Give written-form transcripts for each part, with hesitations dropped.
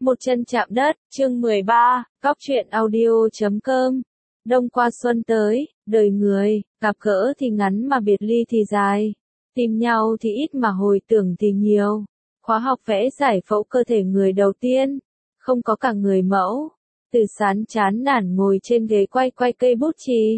Một chân chạm đất, chương 13, góc truyện audio.com. Đông qua xuân tới, đời người, gặp gỡ thì ngắn mà biệt ly thì dài. Tìm nhau thì ít mà hồi tưởng thì nhiều. Khóa học vẽ giải phẫu cơ thể người đầu tiên, không có cả người mẫu. Từ Sán chán nản ngồi trên ghế quay cây bút chì.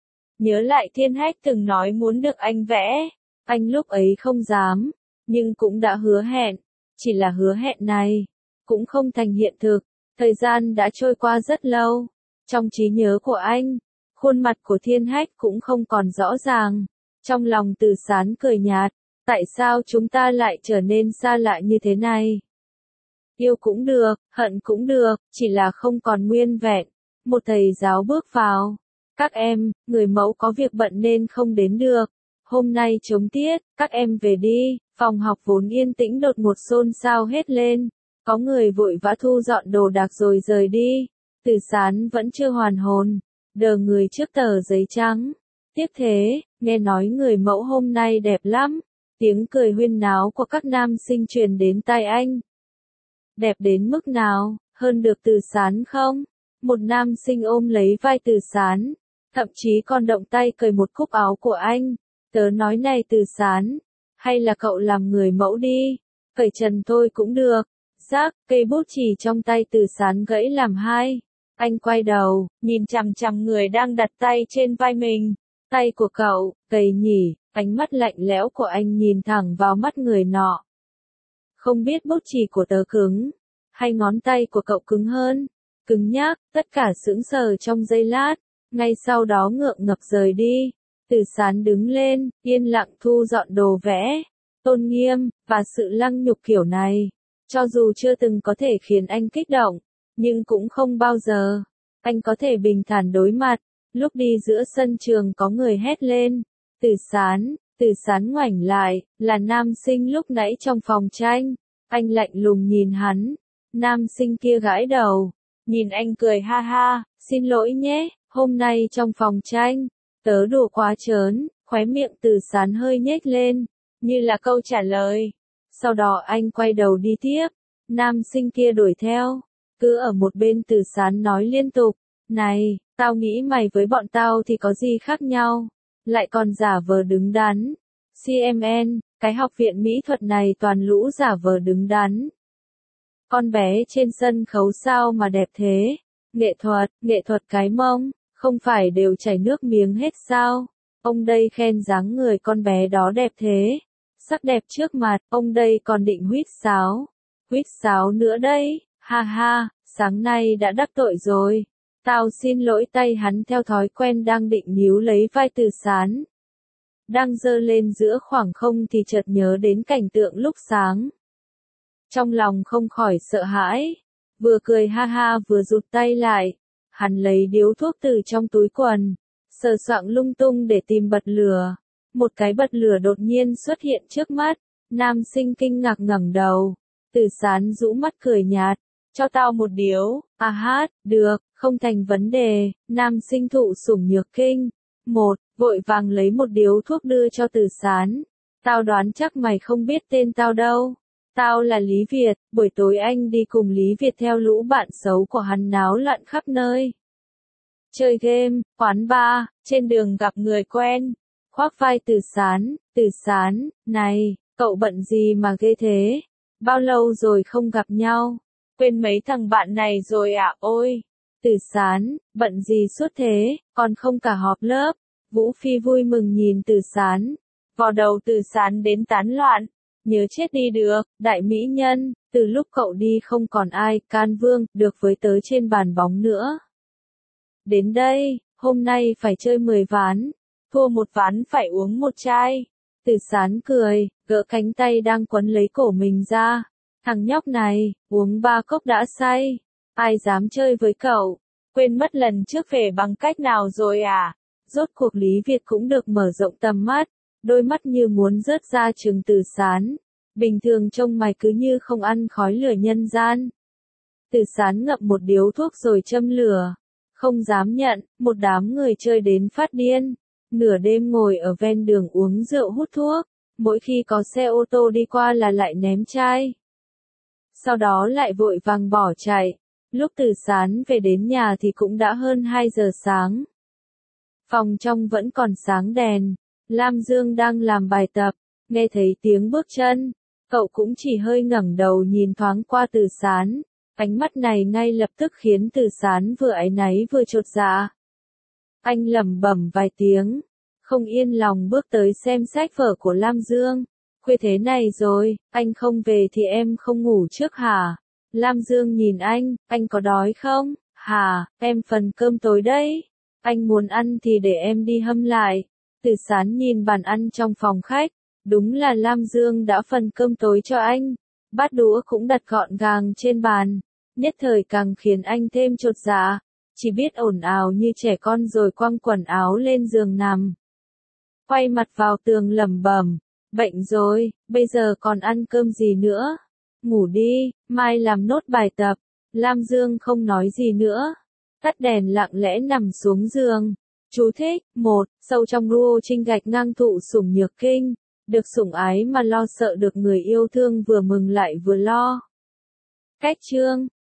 Nhớ lại Thiên Hách từng nói muốn được anh vẽ. Anh lúc ấy không dám, nhưng cũng đã hứa hẹn. Chỉ là hứa hẹn này cũng không thành hiện thực. Thời gian đã trôi qua rất lâu. Trong trí nhớ của anh, khuôn mặt của Thiên Hách cũng không còn rõ ràng. Trong lòng Từ Sán cười nhạt, tại sao chúng ta lại trở nên xa lạ như thế này? Yêu cũng được, hận cũng được, chỉ là không còn nguyên vẹn. Một thầy giáo bước vào. Các em, người mẫu có việc bận nên không đến được. Hôm nay trống tiết, các em về đi. Phòng học vốn yên tĩnh đột ngột xôn xao hết lên. Có người vội vã thu dọn đồ đạc rồi rời đi. Từ Sán vẫn chưa hoàn hồn, đờ người trước tờ giấy trắng. Tiếp thế, nghe nói người mẫu hôm nay đẹp lắm. Tiếng cười huyên náo của các nam sinh truyền đến tai anh. Đẹp đến mức nào, hơn được Từ Sán không? Một nam sinh ôm lấy vai Từ Sán, thậm chí còn động tay cởi một cúc áo của anh. Tớ nói này Từ Sán, hay là cậu làm người mẫu đi, cởi trần thôi cũng được. Rác, cây bút chì trong tay Từ Sán gãy làm hai. Anh quay đầu, nhìn chằm chằm người đang đặt tay trên vai mình. Tay của cậu, gầy nhỉ, ánh mắt lạnh lẽo của anh nhìn thẳng vào mắt người nọ. Không biết bút chì của tớ cứng, hay ngón tay của cậu cứng hơn? Cứng nhắc, tất cả sững sờ trong giây lát, ngay sau đó ngượng ngập rời đi. Từ Sán đứng lên, yên lặng thu dọn đồ vẽ. Tôn nghiêm, và sự lăng nhục kiểu này, cho dù chưa từng có thể khiến anh kích động, nhưng cũng không bao giờ anh có thể bình thản đối mặt. Lúc đi giữa sân trường có người hét lên, Từ Sán ngoảnh lại, là nam sinh lúc nãy trong phòng tranh. Anh lạnh lùng nhìn hắn, nam sinh kia gãi đầu, nhìn anh cười ha ha, xin lỗi nhé, hôm nay trong phòng tranh, tớ đùa quá trớn, khóe miệng Từ Sán hơi nhếch lên, như là câu trả lời. Sau đó anh quay đầu đi tiếp, nam sinh kia đuổi theo, cứ ở một bên Từ Sán nói liên tục, này, tao nghĩ mày với bọn tao thì có gì khác nhau, lại còn giả vờ đứng đắn. CMN, cái học viện mỹ thuật này toàn lũ giả vờ đứng đắn. Con bé trên sân khấu sao mà đẹp thế? Nghệ thuật cái mông, không phải đều chảy nước miếng hết sao? Ông đây khen dáng người con bé đó đẹp thế. Sắc đẹp trước mặt, ông đây còn định huýt sáo nữa đây, ha ha, sáng nay đã đắc tội rồi. Tao xin lỗi. Tay hắn theo thói quen đang định níu lấy vai Từ Sán. Đang giơ lên giữa khoảng không thì chợt nhớ đến cảnh tượng lúc sáng. Trong lòng không khỏi sợ hãi, vừa cười ha ha vừa rụt tay lại. Hắn lấy điếu thuốc từ trong túi quần, sờ soạng lung tung để tìm bật lửa. Một cái bật lửa đột nhiên xuất hiện trước mắt, nam sinh kinh ngạc ngẩng đầu. Từ Sán rũ mắt cười nhạt, cho tao một điếu. À hát, được, không thành vấn đề. Nam sinh thụ sủng nhược kinh. Vội vàng lấy một điếu thuốc đưa cho Từ Sán. Tao đoán chắc mày không biết tên tao đâu. Tao là Lý Việt, buổi tối anh đi cùng Lý Việt theo lũ bạn xấu của hắn náo loạn khắp nơi. Chơi game, quán bar, trên đường gặp người quen. Khoác vai Từ Sán, này, cậu bận gì mà ghê thế? Bao lâu rồi không gặp nhau? Quên mấy thằng bạn này rồi à? Ôi! Từ Sán, bận gì suốt thế, còn không cả họp lớp. Vũ Phi vui mừng nhìn Từ Sán. Vò đầu Từ Sán đến tán loạn. Nhớ chết đi được, đại mỹ nhân, từ lúc cậu đi không còn ai can vương được với tớ trên bàn bóng nữa. Đến đây, hôm nay phải chơi 10 ván, thua một ván phải uống một chai. Từ Sán cười, gỡ cánh tay đang quấn lấy cổ mình ra. Thằng nhóc này, uống 3 cốc đã say. Ai dám chơi với cậu? Quên mất lần trước về bằng cách nào rồi à? Rốt cuộc Lý Việt cũng được mở rộng tầm mắt. Đôi mắt như muốn rớt ra trừng Từ Sán. Bình thường trông mày cứ như không ăn khói lửa nhân gian. Từ Sán ngậm một điếu thuốc rồi châm lửa. Không dám nhận, một đám người chơi đến phát điên. Nửa đêm ngồi ở ven đường uống rượu hút thuốc. Mỗi khi có xe ô tô đi qua là lại ném chai sau đó lại vội vàng bỏ chạy. Lúc Từ Sán về đến nhà thì cũng đã hơn 2 giờ sáng. Phòng trong vẫn còn sáng đèn. Lam Dương đang làm bài tập, nghe thấy tiếng bước chân. Cậu cũng chỉ hơi ngẩng đầu nhìn thoáng qua Từ Sán. Ánh mắt này ngay lập tức khiến Từ Sán vừa áy náy vừa chột dạ. Anh lẩm bẩm vài tiếng, không yên lòng bước tới xem sách vở của Lam Dương. Khuya thế này rồi, anh không về thì em không ngủ trước hả? Lam Dương nhìn anh có đói không? Hả, em phần cơm tối đấy. Anh muốn ăn thì để em đi hâm lại. Từ Sán nhìn bàn ăn trong phòng khách, đúng là Lam Dương đã phần cơm tối cho anh. Bát đũa cũng đặt gọn gàng trên bàn, nhất thời càng khiến anh thêm chột dạ. Chỉ biết ồn ào như trẻ con rồi quăng quần áo lên giường nằm. Quay mặt vào tường lẩm bẩm, bệnh rồi, bây giờ còn ăn cơm gì nữa? Ngủ đi, mai làm nốt bài tập. Lam Dương không nói gì nữa. Tắt đèn lặng lẽ nằm xuống giường. Chú thích, 1. Sâu trong Ruo Trinh gạch ngang thụ sủng nhược kinh. Được sủng ái mà lo sợ được người yêu thương vừa mừng lại vừa lo. Cách chương